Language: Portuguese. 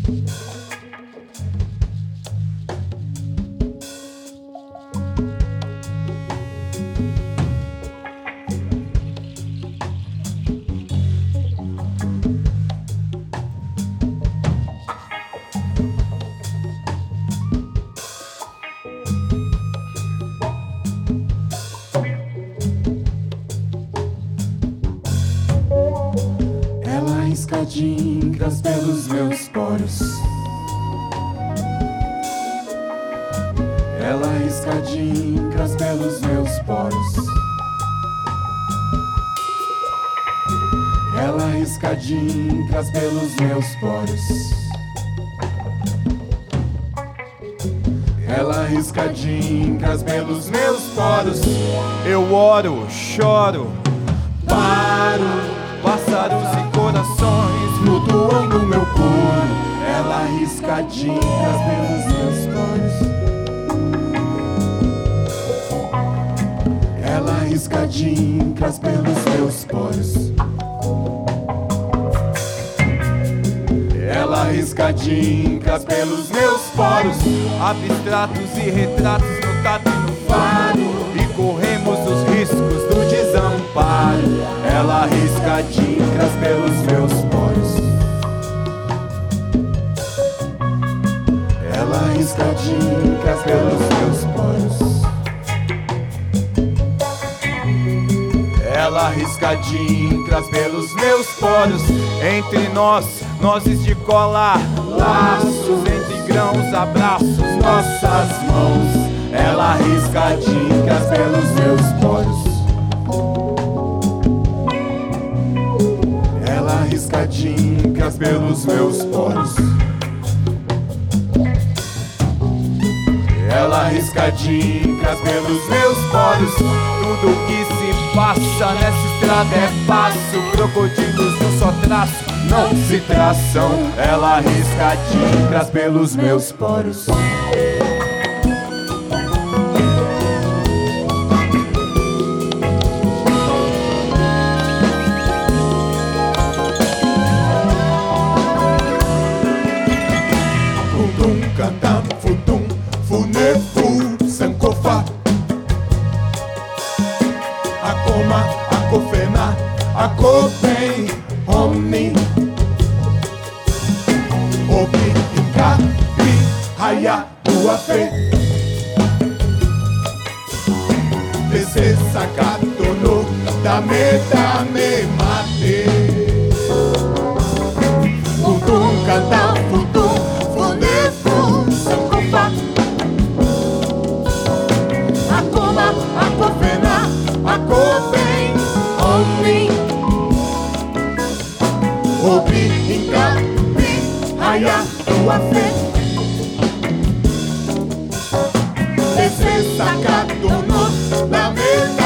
Escadinhas pelos meus poros. Ela escadinhas pelos meus poros. Ela escadinhas pelos meus poros. Ela escadinhas pelos meus poros. Eu oro, choro, Paro, pássaros e corações flutuam no meu couro. Ela riscadinhas pelos meus poros. Ela riscadinhas pelos meus poros. Ela riscadinhas pelos meus poros. abstratos e retratos no tato e no Faro, e corremos os riscos do desamparo. ela riscadinhas pelos meus poros. Ela riscadinhas pelos meus poros. Ela riscadinhas pelos meus poros. Entre nós, nozes de colar, laços entre grãos, abraços, Nossas mãos, ela riscadinhas pelos meus poros. Ela riscadinhas pelos meus poros. Ela riscadinhas pelos meus poros. Tudo que se passa nessa estrada é passo. Crocodilos de um só traço Não se traçam, ela riscadinhas pelos meus poros. Futum, cantam, futum, funefu, sankofa. Akoma, akofena, akofem, homem. Obi, inka, pi, haya, uafe. Desse sacato no, dame, mate. Futum, cantam, futum, funefu, sankofa. Akoma, akofena, akofem, homem. Obi, inka, pi, haya, uafe. Desse sacato no, dame,